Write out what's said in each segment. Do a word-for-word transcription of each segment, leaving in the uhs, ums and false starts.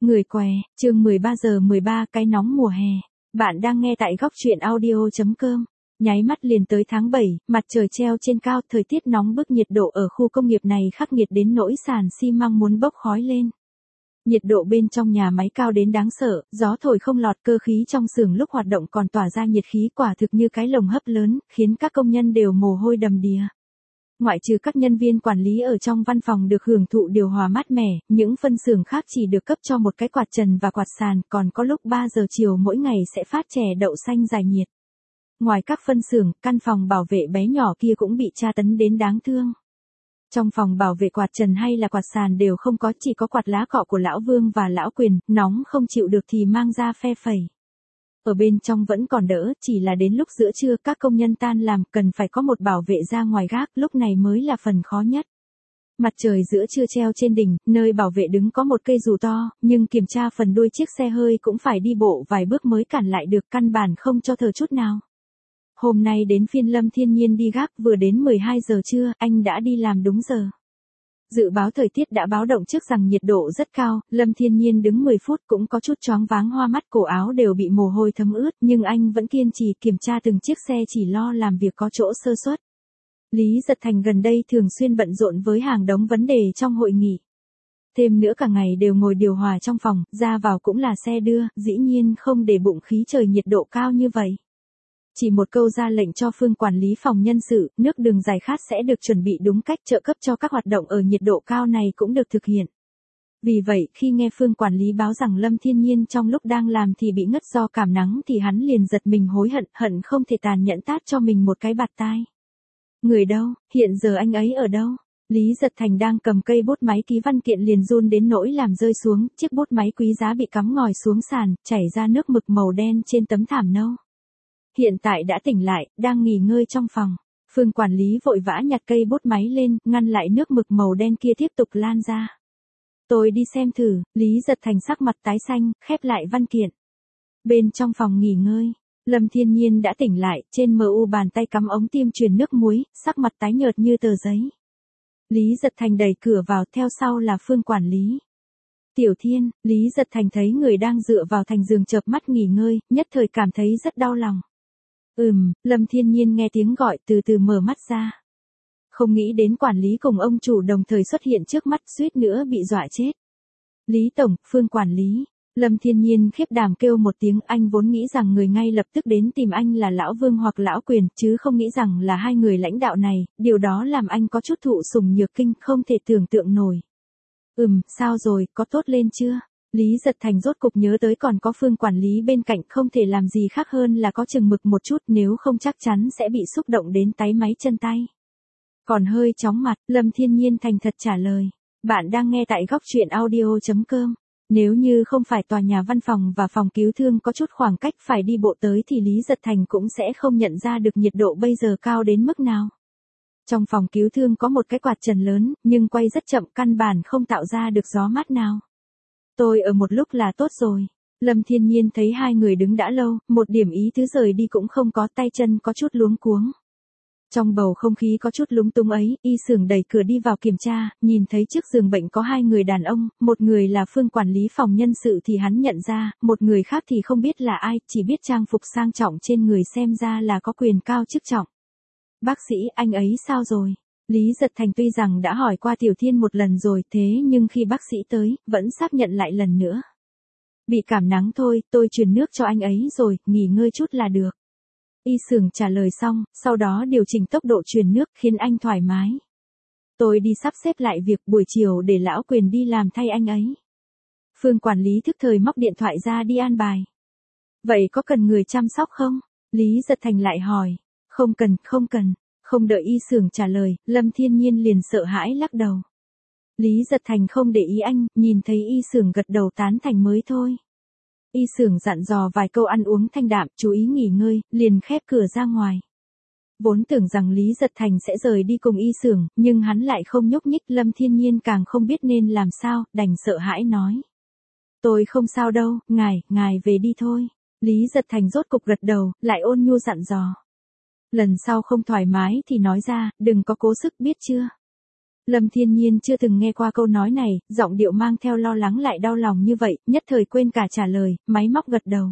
Người què, chương mười ba giờ mười ba cái nóng mùa hè. Bạn đang nghe tại góc truyện audio chấm com. Nháy mắt liền tới tháng bảy, mặt trời treo trên cao, thời tiết nóng bức, nhiệt độ ở khu công nghiệp này khắc nghiệt đến nỗi sàn xi măng muốn bốc khói lên. Nhiệt độ bên trong nhà máy cao đến đáng sợ, gió thổi không lọt, cơ khí trong xưởng lúc hoạt động còn tỏa ra nhiệt khí quả thực như cái lồng hấp lớn, khiến các công nhân đều mồ hôi đầm đìa. Ngoại trừ các nhân viên quản lý ở trong văn phòng được hưởng thụ điều hòa mát mẻ, những phân xưởng khác chỉ được cấp cho một cái quạt trần và quạt sàn, còn có lúc ba giờ chiều mỗi ngày sẽ phát chè đậu xanh giải nhiệt. Ngoài các phân xưởng, căn phòng bảo vệ bé nhỏ kia cũng bị tra tấn đến đáng thương. Trong phòng bảo vệ quạt trần hay là quạt sàn đều không có, chỉ có quạt lá cọ của lão Vương và lão Quyền, nóng không chịu được thì mang ra phe phẩy. Ở bên trong vẫn còn đỡ, chỉ là đến lúc giữa trưa các công nhân tan làm cần phải có một bảo vệ ra ngoài gác, lúc này mới là phần khó nhất. Mặt trời giữa trưa treo trên đỉnh, nơi bảo vệ đứng có một cây dù to, nhưng kiểm tra phần đuôi chiếc xe hơi cũng phải đi bộ vài bước mới cản lại được, căn bản không cho thở chút nào. Hôm nay đến phiên Lâm Thiên Nhiên đi gác, vừa đến mười hai giờ trưa, anh đã đi làm đúng giờ. Dự báo thời tiết đã báo động trước rằng nhiệt độ rất cao, Lâm Thiên Nhiên đứng mười phút cũng có chút choáng váng hoa mắt, cổ áo đều bị mồ hôi thấm ướt, nhưng anh vẫn kiên trì kiểm tra từng chiếc xe, chỉ lo làm việc có chỗ sơ suất. Lý Giật Thành gần đây thường xuyên bận rộn với hàng đống vấn đề trong hội nghị. Thêm nữa cả ngày đều ngồi điều hòa trong phòng, ra vào cũng là xe đưa, dĩ nhiên không để bụng khí trời nhiệt độ cao như vậy. Chỉ một câu ra lệnh cho Phương quản lý phòng nhân sự, nước đường giải khát sẽ được chuẩn bị đúng cách, trợ cấp cho các hoạt động ở nhiệt độ cao này cũng được thực hiện. Vì vậy, khi nghe Phương quản lý báo rằng Lâm Thiên Nhiên trong lúc đang làm thì bị ngất do cảm nắng thì hắn liền giật mình hối hận, hận không thể tàn nhẫn tát cho mình một cái bạt tai. Người đâu, hiện giờ anh ấy ở đâu? Lý Giật Thành đang cầm cây bút máy ký văn kiện liền run đến nỗi làm rơi xuống, chiếc bút máy quý giá bị cắm ngòi xuống sàn, chảy ra nước mực màu đen trên tấm thảm nâu. Hiện tại đã tỉnh lại, đang nghỉ ngơi trong phòng. Phương quản lý vội vã nhặt cây bút máy lên, ngăn lại nước mực màu đen kia tiếp tục lan ra. Tôi đi xem thử. Lý Giật Thành sắc mặt tái xanh, khép lại văn kiện. Bên trong phòng nghỉ ngơi, Lâm Thiên Nhiên đã tỉnh lại, trên mờ u bàn tay cắm ống tiêm truyền nước muối, sắc mặt tái nhợt như tờ giấy. Lý Giật Thành đẩy cửa vào, theo sau là Phương quản lý. Tiểu Thiên, Lý Giật Thành thấy người đang dựa vào thành giường chợp mắt nghỉ ngơi, nhất thời cảm thấy rất đau lòng. Ừm, Lâm Thiên Nhiên nghe tiếng gọi từ từ mở mắt ra. Không nghĩ đến quản lý cùng ông chủ đồng thời xuất hiện trước mắt, suýt nữa bị dọa chết. Lý Tổng, Phương quản lý. Lâm Thiên Nhiên khiếp đảm kêu một tiếng, anh vốn nghĩ rằng người ngay lập tức đến tìm anh là lão Vương hoặc lão Quyền, chứ không nghĩ rằng là hai người lãnh đạo này, điều đó làm anh có chút thụ sủng nhược kinh, không thể tưởng tượng nổi. Ừm, sao rồi, có tốt lên chưa? Lý Giật Thành rốt cục nhớ tới còn có Phương quản lý bên cạnh, không thể làm gì khác hơn là có chừng mực một chút, nếu không chắc chắn sẽ bị xúc động đến táy máy chân tay. Còn hơi chóng mặt, Lâm Thiên Nhiên thành thật trả lời. Bạn đang nghe tại góc truyện audio chấm com. Nếu như không phải tòa nhà văn phòng và phòng cứu thương có chút khoảng cách phải đi bộ tới thì Lý Giật Thành cũng sẽ không nhận ra được nhiệt độ bây giờ cao đến mức nào. Trong phòng cứu thương có một cái quạt trần lớn, nhưng quay rất chậm, căn bản không tạo ra được gió mát nào. Tôi ở một lúc là tốt rồi. Lâm Thiên Nhiên thấy hai người đứng đã lâu, một điểm ý tứ rời đi cũng không có, tay chân có chút luống cuống. Trong bầu không khí có chút lúng túng ấy, y xưởng đẩy cửa đi vào kiểm tra, nhìn thấy trước giường bệnh có hai người đàn ông, một người là Phương quản lý phòng nhân sự thì hắn nhận ra, một người khác thì không biết là ai, chỉ biết trang phục sang trọng trên người xem ra là có quyền cao chức trọng. Bác sĩ, anh ấy sao rồi? Lý Giật Thành tuy rằng đã hỏi qua Tiểu Thiên một lần rồi, thế nhưng khi bác sĩ tới, vẫn xác nhận lại lần nữa. Bị cảm nắng thôi, tôi truyền nước cho anh ấy rồi, nghỉ ngơi chút là được. Y xưởng trả lời xong, sau đó điều chỉnh tốc độ truyền nước khiến anh thoải mái. Tôi đi sắp xếp lại việc, buổi chiều để lão Quyền đi làm thay anh ấy. Phương quản lý thức thời móc điện thoại ra đi an bài. Vậy có cần người chăm sóc không? Lý Giật Thành lại hỏi. Không cần, không cần. Không đợi y xưởng trả lời, Lâm Thiên Nhiên liền sợ hãi lắc đầu. Lý Giật Thành không để ý anh, nhìn thấy y xưởng gật đầu tán thành mới thôi. Y xưởng dặn dò vài câu ăn uống thanh đạm, chú ý nghỉ ngơi, liền khép cửa ra ngoài. Vốn tưởng rằng Lý Giật Thành sẽ rời đi cùng y xưởng, nhưng hắn lại không nhúc nhích, Lâm Thiên Nhiên càng không biết nên làm sao, đành sợ hãi nói. Tôi không sao đâu, ngài, ngài về đi thôi. Lý Giật Thành rốt cục gật đầu, lại ôn nhu dặn dò. Lần sau không thoải mái thì nói ra, đừng có cố sức biết chưa. Lâm Thiên Nhiên chưa từng nghe qua câu nói này, giọng điệu mang theo lo lắng lại đau lòng như vậy, nhất thời quên cả trả lời, máy móc gật đầu.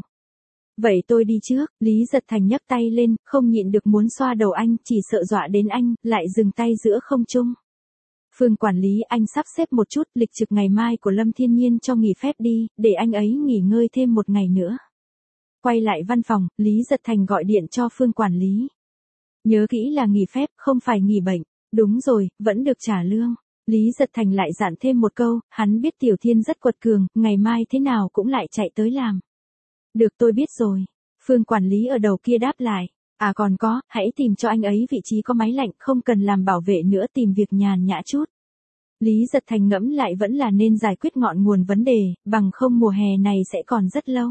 Vậy tôi đi trước, Lý Giật Thành nhấc tay lên, không nhịn được muốn xoa đầu anh, chỉ sợ dọa đến anh, lại dừng tay giữa không trung. Phương quản lý, anh sắp xếp một chút lịch trực ngày mai của Lâm Thiên Nhiên cho nghỉ phép đi, để anh ấy nghỉ ngơi thêm một ngày nữa. Quay lại văn phòng, Lý Giật Thành gọi điện cho Phương quản lý. Nhớ kỹ là nghỉ phép, không phải nghỉ bệnh. Đúng rồi, vẫn được trả lương. Lý Giật Thành lại dặn thêm một câu, hắn biết Tiểu Thiên rất quật cường, ngày mai thế nào cũng lại chạy tới làm. Được, tôi biết rồi. Phương quản lý ở đầu kia đáp lại. À còn có, hãy tìm cho anh ấy vị trí có máy lạnh, không cần làm bảo vệ nữa, tìm việc nhàn nhã chút. Lý Giật Thành ngẫm lại vẫn là nên giải quyết ngọn nguồn vấn đề, bằng không mùa hè này sẽ còn rất lâu.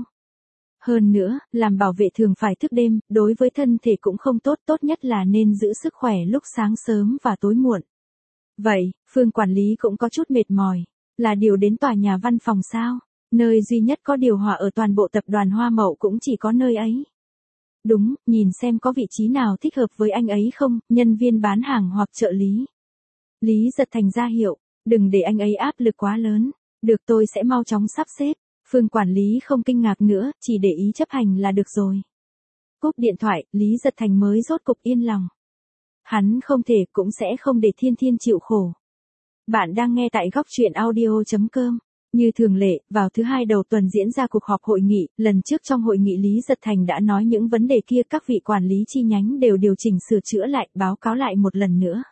Hơn nữa, làm bảo vệ thường phải thức đêm, đối với thân thể cũng không tốt, tốt nhất là nên giữ sức khỏe lúc sáng sớm và tối muộn. Vậy, Phương quản lý cũng có chút mệt mỏi. Là điều đến tòa nhà văn phòng sao? Nơi duy nhất có điều hòa ở toàn bộ tập đoàn Hoa Mậu cũng chỉ có nơi ấy. Đúng, nhìn xem có vị trí nào thích hợp với anh ấy không, nhân viên bán hàng hoặc trợ lý. Lý Giật Thành ra hiệu, đừng để anh ấy áp lực quá lớn. Được, tôi sẽ mau chóng sắp xếp. Phương quản lý không kinh ngạc nữa, chỉ để ý chấp hành là được rồi. Cúp điện thoại, Lý Giật Thành mới rốt cục yên lòng. Hắn không thể cũng sẽ không để Thiên Thiên chịu khổ. Bạn đang nghe tại góc truyện audio chấm com. Như thường lệ, vào thứ hai đầu tuần diễn ra cuộc họp hội nghị, lần trước trong hội nghị Lý Giật Thành đã nói những vấn đề kia, các vị quản lý chi nhánh đều điều chỉnh sửa chữa lại, báo cáo lại một lần nữa.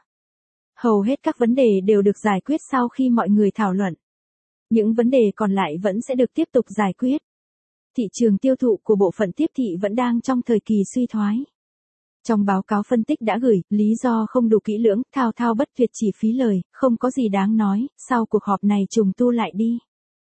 Hầu hết các vấn đề đều được giải quyết sau khi mọi người thảo luận. Những vấn đề còn lại vẫn sẽ được tiếp tục giải quyết. Thị trường tiêu thụ của bộ phận tiếp thị vẫn đang trong thời kỳ suy thoái. Trong báo cáo phân tích đã gửi, lý do không đủ kỹ lưỡng, thao thao bất tuyệt, chỉ phí lời, không có gì đáng nói, sau cuộc họp này trùng tu lại đi.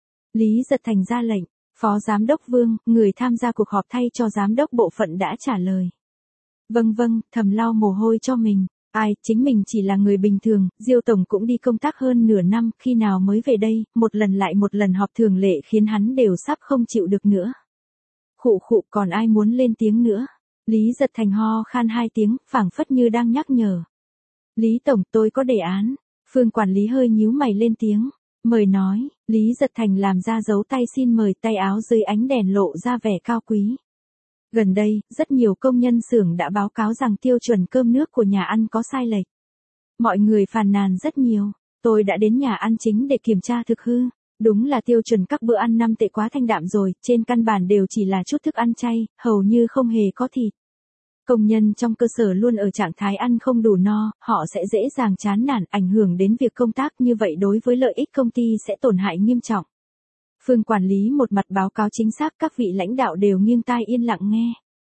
Lý Giật Thành ra lệnh, Phó Giám đốc Vương, người tham gia cuộc họp thay cho Giám đốc bộ phận đã trả lời. Vâng vâng, thầm lau mồ hôi cho mình. Ai, chính mình chỉ là người bình thường, Diêu Tổng cũng đi công tác hơn nửa năm, khi nào mới về đây, một lần lại một lần họp thường lệ khiến hắn đều sắp không chịu được nữa. Khụ khụ, còn ai muốn lên tiếng nữa? Lý Giật Thành ho khan hai tiếng, phảng phất như đang nhắc nhở. Lý Tổng, tôi có đề án. Phương quản lý hơi nhíu mày lên tiếng. Mời nói, Lý Giật Thành làm ra dấu tay xin mời, tay áo dưới ánh đèn lộ ra vẻ cao quý. Gần đây, rất nhiều công nhân xưởng đã báo cáo rằng tiêu chuẩn cơm nước của nhà ăn có sai lệch. Mọi người phàn nàn rất nhiều. Tôi đã đến nhà ăn chính để kiểm tra thực hư. Đúng là tiêu chuẩn các bữa ăn năm tệ quá thanh đạm rồi, trên căn bản đều chỉ là chút thức ăn chay, hầu như không hề có thịt. Công nhân trong cơ sở luôn ở trạng thái ăn không đủ no, họ sẽ dễ dàng chán nản, ảnh hưởng đến việc công tác, như vậy đối với lợi ích công ty sẽ tổn hại nghiêm trọng. Phương quản lý một mặt báo cáo chính xác, các vị lãnh đạo đều nghiêng tai yên lặng nghe.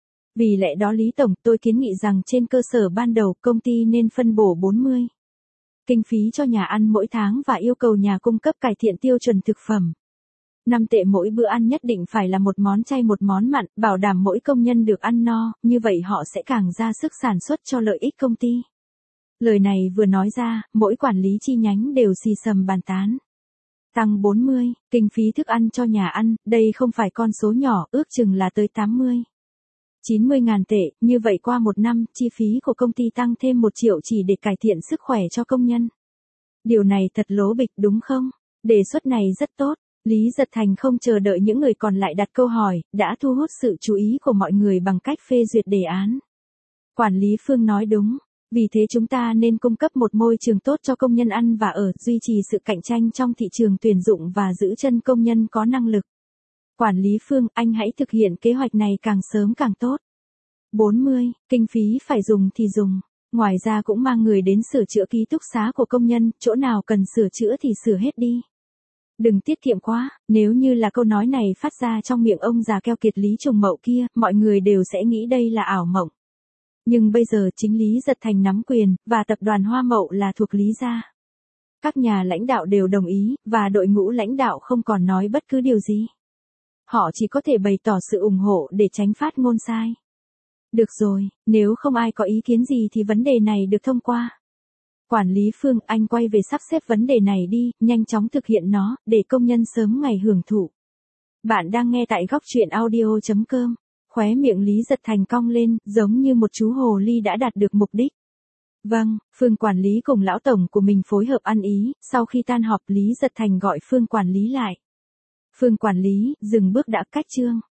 Vì lẽ đó Lý Tổng, tôi kiến nghị rằng trên cơ sở ban đầu công ty nên phân bổ bốn mươi kinh phí cho nhà ăn mỗi tháng và yêu cầu nhà cung cấp cải thiện tiêu chuẩn thực phẩm. năm tệ mỗi bữa ăn nhất định phải là một món chay một món mặn, bảo đảm mỗi công nhân được ăn no, như vậy họ sẽ càng ra sức sản xuất cho lợi ích công ty. Lời này vừa nói ra, mỗi quản lý chi nhánh đều xì xầm bàn tán. Tăng bốn mươi, kinh phí thức ăn cho nhà ăn, đây không phải con số nhỏ, ước chừng là tới tám mươi. chín mươi ngàn tệ, như vậy qua một năm, chi phí của công ty tăng thêm một triệu chỉ để cải thiện sức khỏe cho công nhân. Điều này thật lố bịch đúng không? Đề xuất này rất tốt. Lý Giật Thành không chờ đợi những người còn lại đặt câu hỏi, đã thu hút sự chú ý của mọi người bằng cách phê duyệt đề án. Quản lý Phương nói đúng, vì thế chúng ta nên cung cấp một môi trường tốt cho công nhân ăn và ở, duy trì sự cạnh tranh trong thị trường tuyển dụng và giữ chân công nhân có năng lực. Quản lý Phương, anh hãy thực hiện kế hoạch này càng sớm càng tốt. bốn mươi, kinh phí phải dùng thì dùng. Ngoài ra cũng mang người đến sửa chữa ký túc xá của công nhân, chỗ nào cần sửa chữa thì sửa hết đi. Đừng tiết kiệm quá, nếu như là câu nói này phát ra trong miệng ông già keo kiệt Lý Trùng Mậu kia, mọi người đều sẽ nghĩ đây là ảo mộng. Nhưng bây giờ chính Lý Giật Thành nắm quyền, và tập đoàn Hoa Mậu là thuộc Lý gia. Các nhà lãnh đạo đều đồng ý, và đội ngũ lãnh đạo không còn nói bất cứ điều gì. Họ chỉ có thể bày tỏ sự ủng hộ để tránh phát ngôn sai. Được rồi, nếu không ai có ý kiến gì thì vấn đề này được thông qua. Quản lý Phương, anh quay về sắp xếp vấn đề này đi, nhanh chóng thực hiện nó, để công nhân sớm ngày hưởng thụ. Bạn đang nghe tại góc truyện audio chấm com. Khóe miệng Lý Giật Thành cong lên, giống như một chú hồ ly đã đạt được mục đích. Vâng, Phương quản lý cùng lão tổng của mình phối hợp ăn ý, sau khi tan họp Lý Giật Thành gọi Phương quản lý lại. Phương quản lý, dừng bước đã, cách chương.